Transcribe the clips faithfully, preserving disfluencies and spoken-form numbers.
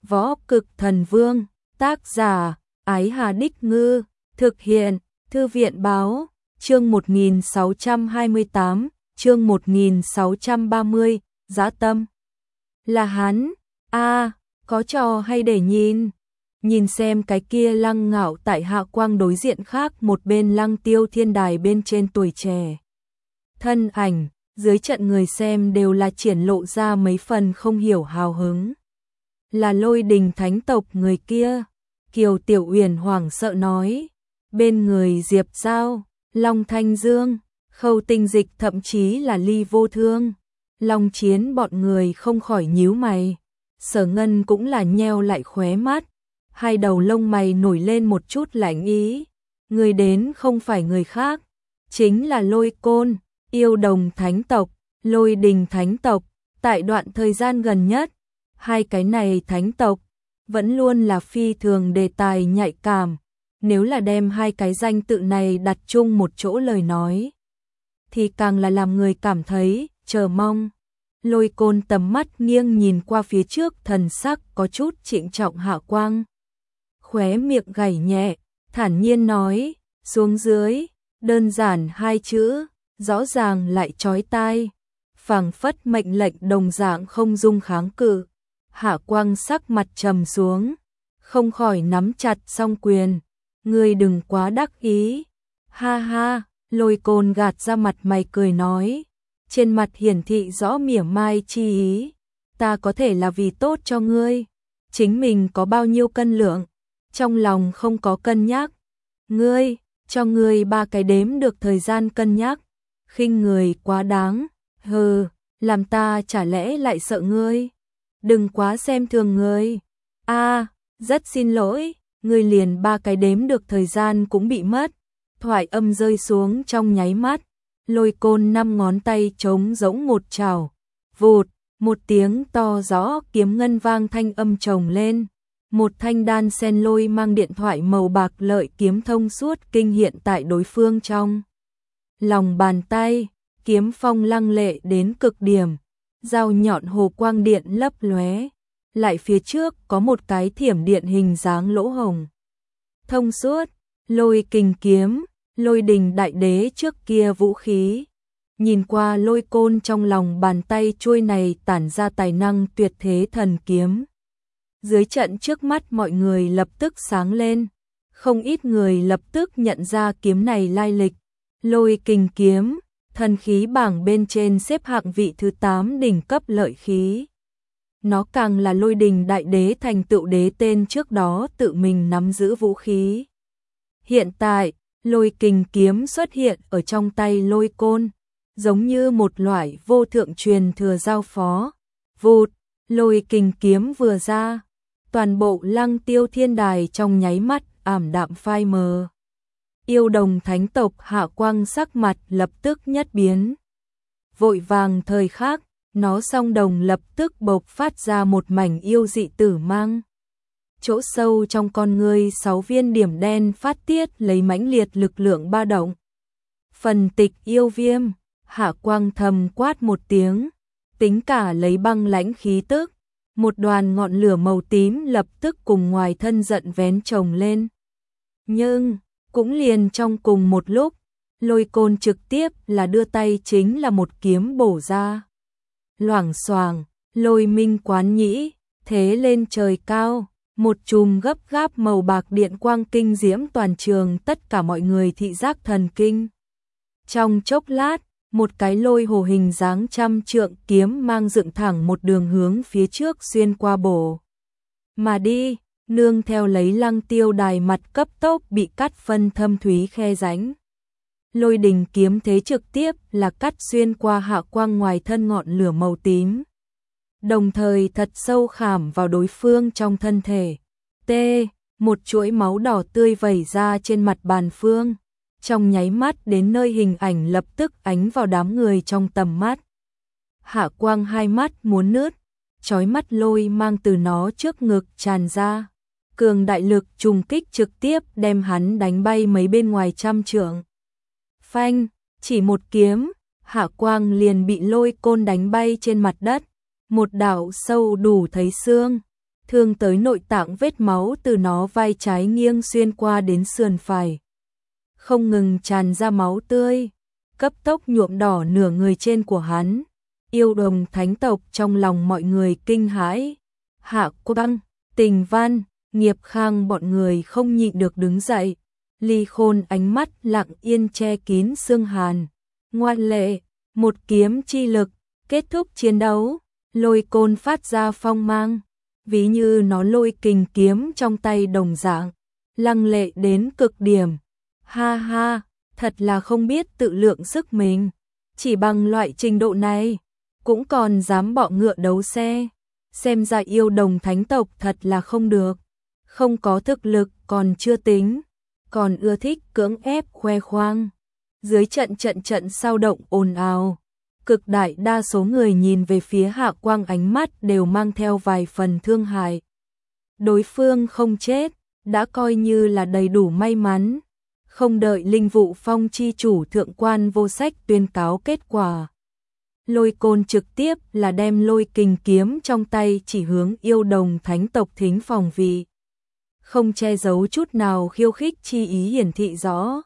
Võ Cực Thần Vương, tác giả, Ái Hà Đích Ngư, thực hiện, Thư viện Báo, chương một nghìn sáu trăm hai mươi tám, chương một nghìn sáu trăm ba mươi, Dã Tâm. Là hắn, a có trò hay để nhìn. Nhìn xem cái kia Lăng Ngạo tại Hạ Quang đối diện khác một bên Lăng Tiêu Thiên Đài bên trên tuổi trẻ. Thân ảnh, dưới trận người xem đều là triển lộ ra mấy phần không hiểu hào hứng. Là Lôi Đình Thánh tộc người kia, Kiều Tiểu Uyển hoảng sợ nói. Bên người Diệp Giao, Long Thanh Dương, Khâu Tinh Dịch thậm chí là Ly Vô Thương, Long Chiến bọn người không khỏi nhíu mày. Sở Ngân cũng là nheo lại khóe mắt, hai đầu lông mày nổi lên một chút lạnh ý. Người đến không phải người khác, chính là Lôi Côn, Yêu Đồng Thánh tộc, Lôi Đình Thánh tộc. Tại đoạn thời gian gần nhất, hai cái này thánh tộc vẫn luôn là phi thường đề tài nhạy cảm. Nếu là đem hai cái danh tự này đặt chung một chỗ lời nói, thì càng là làm người cảm thấy chờ mong. Lôi Côn tầm mắt nghiêng nhìn qua phía trước, thần sắc có chút trịnh trọng. Hạ Quang khóe miệng gảy nhẹ, thản nhiên nói, xuống dưới. Đơn giản hai chữ, rõ ràng lại chói tai, phảng phất mệnh lệnh đồng dạng không dung kháng cự. Hạ Quang sắc mặt trầm xuống, không khỏi nắm chặt song quyền. Ngươi đừng quá đắc ý. Ha ha, Lôi Côn gạt ra mặt mày cười nói, trên mặt hiển thị rõ mỉa mai chi ý. Ta có thể là vì tốt cho ngươi, chính mình có bao nhiêu cân lượng, trong lòng không có cân nhắc. Ngươi, cho ngươi ba cái đếm được thời gian cân nhắc, khinh người quá đáng. Hừ, làm ta chả lẽ lại sợ ngươi? Đừng quá xem thường ngươi. A, rất xin lỗi, ngươi liền ba cái đếm được thời gian cũng bị mất. Thoại âm rơi xuống trong nháy mắt, Lôi Côn năm ngón tay trống rỗng một chảo, vụt, một tiếng to rõ kiếm ngân vang thanh âm chồng lên. Một thanh đan sen lôi mang điện thoại màu bạc lợi kiếm thông suốt kinh hiện tại đối phương trong lòng bàn tay, kiếm phong lăng lệ đến cực điểm, dao nhọn hồ quang điện lấp lóe. Lại phía trước có một cái thiểm điện hình dáng lỗ hồng thông suốt, Lôi Kình kiếm, Lôi Đình Đại Đế trước kia vũ khí. Nhìn qua Lôi Côn trong lòng bàn tay chuôi này tản ra tài năng tuyệt thế thần kiếm. Dưới trận trước mắt mọi người lập tức sáng lên, không ít người lập tức nhận ra kiếm này lai lịch. Lôi Kình kiếm, thần khí bảng bên trên xếp hạng vị thứ tám đỉnh cấp lợi khí. Nó càng là Lôi Đình Đại Đế thành tựu đế tên trước đó tự mình nắm giữ vũ khí. Hiện tại, Lôi Kình kiếm xuất hiện ở trong tay Lôi Côn, giống như một loại vô thượng truyền thừa giao phó. Vụt, Lôi Kình kiếm vừa ra, toàn bộ Lăng Tiêu Thiên Đài trong nháy mắt ảm đạm phai mờ. Yêu Đồng Thánh tộc Hạ Quang sắc mặt lập tức nhất biến. Vội vàng thời khắc, nó song đồng lập tức bộc phát ra một mảnh yêu dị tử mang. Chỗ sâu trong con ngươi sáu viên điểm đen phát tiết lấy mãnh liệt lực lượng ba động. Phần tịch yêu viêm, Hạ Quang thầm quát một tiếng, tính cả lấy băng lãnh khí tức, một đoàn ngọn lửa màu tím lập tức cùng ngoài thân giận vén chồng lên. Nhưng, cũng liền trong cùng một lúc, Lôi Côn trực tiếp là đưa tay chính là một kiếm bổ ra. Loảng xoảng, lôi minh quán nhĩ, thế lên trời cao, một chùm gấp gáp màu bạc điện quang kinh diễm toàn trường tất cả mọi người thị giác thần kinh. Trong chốc lát, một cái lôi hồ hình dáng trăm trượng kiếm mang dựng thẳng một đường hướng phía trước xuyên qua bổ. Mà đi, nương theo lấy Lăng Tiêu Đài mặt cấp tốc bị cắt phân thâm thúy khe rãnh. Lôi Đình kiếm thế trực tiếp là cắt xuyên qua Hạ Quang ngoài thân ngọn lửa màu tím, đồng thời thật sâu khảm vào đối phương trong thân thể. T, một chuỗi máu đỏ tươi vẩy ra trên mặt bàn phương, trong nháy mắt đến nơi hình ảnh lập tức ánh vào đám người trong tầm mắt. Hạ Quang hai mắt muốn nứt, chói mắt lôi mang từ nó trước ngực tràn ra, cường đại lực trùng kích trực tiếp đem hắn đánh bay mấy bên ngoài trăm trượng. Phanh, chỉ một kiếm, Hạ Quang liền bị Lôi Côn đánh bay trên mặt đất, một đạo sâu đủ thấy xương, thương tới nội tạng, vết máu từ nó vai trái nghiêng xuyên qua đến sườn phải, không ngừng tràn ra máu tươi, cấp tốc nhuộm đỏ nửa người trên của hắn. Yêu Đồng thánh tộc trong lòng mọi người kinh hãi. Hạ Quang, Tình Văn, Nghiệp Khang bọn người không nhịn được đứng dậy. Ly Khôn ánh mắt lặng yên che kín xương hàn. Ngoan lệ, một kiếm chi lực, kết thúc chiến đấu, Lôi Côn phát ra phong mang, ví như nó lôi kình kiếm trong tay đồng dạng, lăng lệ đến cực điểm. Ha ha, thật là không biết tự lượng sức mình, chỉ bằng loại trình độ này, cũng còn dám bọ ngựa đấu xe. Xem ra Yêu Đồng thánh tộc thật là không được, không có thực lực còn chưa tính, còn ưa thích cưỡng ép khoe khoang. Dưới trận trận trận sao động ồn ào, cực đại đa số người nhìn về phía Hạ Quang ánh mắt đều mang theo vài phần thương hại. Đối phương không chết, đã coi như là đầy đủ may mắn. Không đợi Linh Vụ Phong chi chủ thượng quan vô sách tuyên cáo kết quả, Lôi Côn trực tiếp là đem lôi kình kiếm trong tay chỉ hướng Yêu Đồng thánh tộc thính phòng vị, không che giấu chút nào khiêu khích chi ý hiển thị rõ.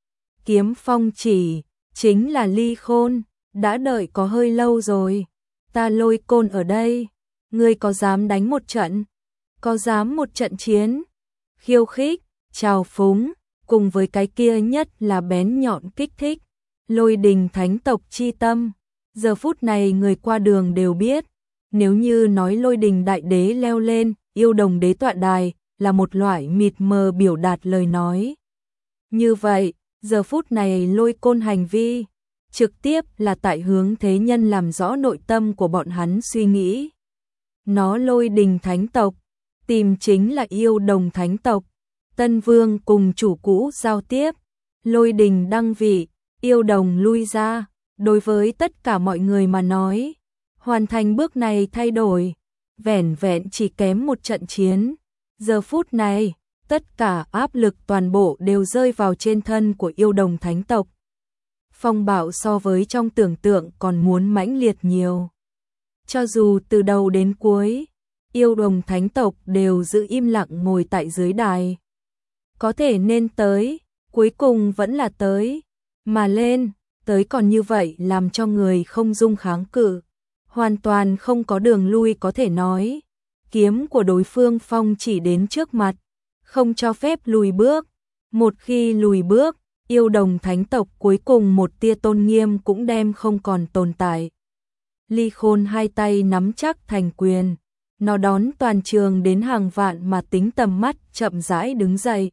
Kiếm phong chỉ, chính là Ly Khôn, đã đợi có hơi lâu rồi, ta Lôi Côn ở đây, ngươi có dám đánh một trận, có dám một trận chiến. Khiêu khích, trào phúng, cùng với cái kia nhất là bén nhọn kích thích, Lôi Đình thánh tộc chi tâm. Giờ phút này người qua đường đều biết, nếu như nói Lôi Đình đại đế leo lên Yêu Đồng đế tọa đài là một loại mịt mờ biểu đạt lời nói. Như vậy, giờ phút này Lôi Côn hành vi, trực tiếp là tại hướng thế nhân làm rõ nội tâm của bọn hắn suy nghĩ. Nó Lôi Đình thánh tộc, tìm chính là Yêu Đồng thánh tộc. Tân Vương cùng chủ cũ giao tiếp, Lôi Đình đăng vị, Yêu Đồng lui ra. Đối với tất cả mọi người mà nói, hoàn thành bước này thay đổi, vẻn vẹn chỉ kém một trận chiến. Giờ phút này, tất cả áp lực toàn bộ đều rơi vào trên thân của Yêu Đồng thánh tộc. Phong bạo so với trong tưởng tượng còn muốn mãnh liệt nhiều. Cho dù từ đầu đến cuối, Yêu Đồng thánh tộc đều giữ im lặng ngồi tại dưới đài. Có thể nên tới, cuối cùng vẫn là tới, mà lên, tới còn như vậy làm cho người không dung kháng cự, hoàn toàn không có đường lui có thể nói. Kiếm của đối phương phong chỉ đến trước mặt, không cho phép lùi bước, một khi lùi bước, Yêu Đồng thánh tộc cuối cùng một tia tôn nghiêm cũng đem không còn tồn tại. Ly Khôn hai tay nắm chắc thành quyền, nó đón toàn trường đến hàng vạn mà tính tầm mắt chậm rãi đứng dậy.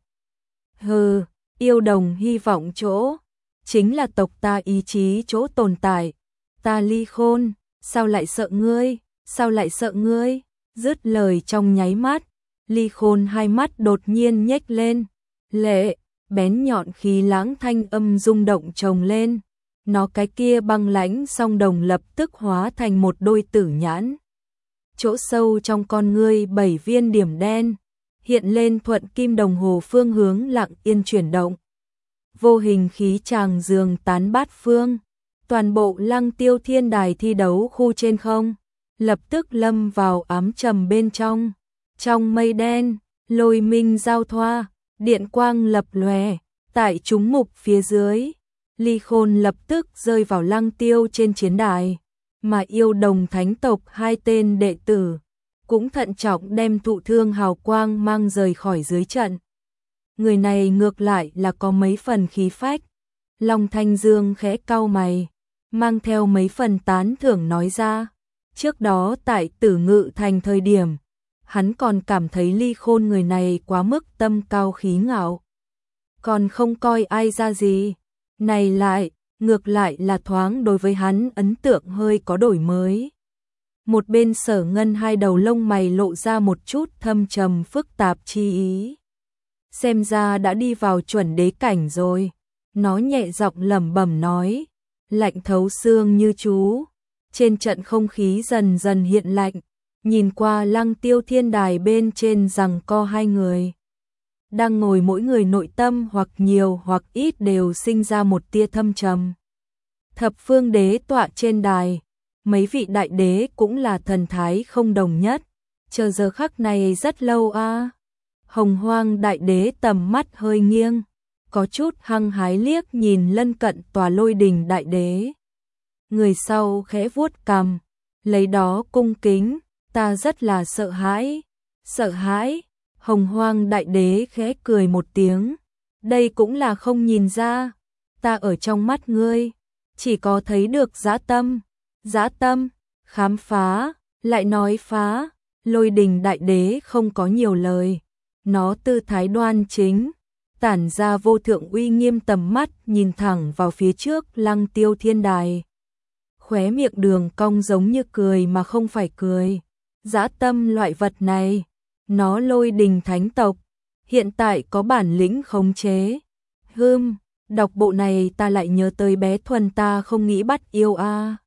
Hừ, Yêu Đồng hy vọng chỗ, chính là tộc ta ý chí chỗ tồn tại. Ta Ly Khôn, sao lại sợ ngươi, sao lại sợ ngươi? Dứt lời trong nháy mắt, Ly Khôn hai mắt đột nhiên nhếch lên, lệ, bén nhọn khí lãng thanh âm rung động chồng lên. Nó cái kia băng lãnh song đồng lập tức hóa thành một đôi tử nhãn. Chỗ sâu trong con ngươi bảy viên điểm đen, hiện lên thuận kim đồng hồ phương hướng lặng yên chuyển động. Vô hình khí tràng dường tán bát phương, toàn bộ Lăng Tiêu Thiên đài thi đấu khu trên không, lập tức lâm vào ám trầm bên trong. Trong mây đen, lôi minh giao thoa, điện quang lập lòe, tại chúng mục phía dưới, Ly Khôn lập tức rơi vào Lăng Tiêu trên chiến đài, mà Yêu Đồng thánh tộc hai tên đệ tử cũng thận trọng đem thụ thương hào quang mang rời khỏi dưới trận. Người này ngược lại là có mấy phần khí phách. Long Thanh Dương khẽ cau mày, mang theo mấy phần tán thưởng nói ra. Trước đó tại Tử Ngự Thành thời điểm, hắn còn cảm thấy Ly Khôn người này quá mức tâm cao khí ngạo, còn không coi ai ra gì. Này lại, ngược lại là thoáng đối với hắn ấn tượng hơi có đổi mới. Một bên Sở Ngân hai đầu lông mày lộ ra một chút thâm trầm phức tạp chi ý. Xem ra đã đi vào chuẩn đế cảnh rồi. Nó nhẹ giọng lẩm bẩm nói, lạnh thấu xương như chú. Trên trận không khí dần dần hiện lạnh, nhìn qua Lăng Tiêu Thiên đài bên trên giằng co hai người. Đang ngồi mỗi người nội tâm hoặc nhiều hoặc ít đều sinh ra một tia thâm trầm. Thập phương đế tọa trên đài, mấy vị đại đế cũng là thần thái không đồng nhất. chờ giờ khắc này rất lâu a. Hồng Hoang Đại Đế tầm mắt hơi nghiêng, có chút hăng hái liếc nhìn lân cận tòa Lôi Đình Đại Đế. Người sau khẽ vuốt cằm, lấy đó cung kính, ta rất là sợ hãi. Sợ hãi? Hồng Hoang Đại Đế khẽ cười một tiếng, đây cũng là không nhìn ra, ta ở trong mắt ngươi, chỉ có thấy được dã tâm. Dã tâm, khám phá, lại nói phá. Lôi Đình Đại Đế không có nhiều lời, nó tư thái đoan chính, tản ra vô thượng uy nghiêm, tầm mắt nhìn thẳng vào phía trước Lăng Tiêu Thiên Đài. Khóe miệng đường cong giống như cười mà không phải cười. Dã tâm loại vật này, nó Lôi Đình thánh tộc, hiện tại có bản lĩnh khống chế. Hừm, đọc bộ này ta lại nhớ tới bé Thuần ta không nghĩ bắt yêu a.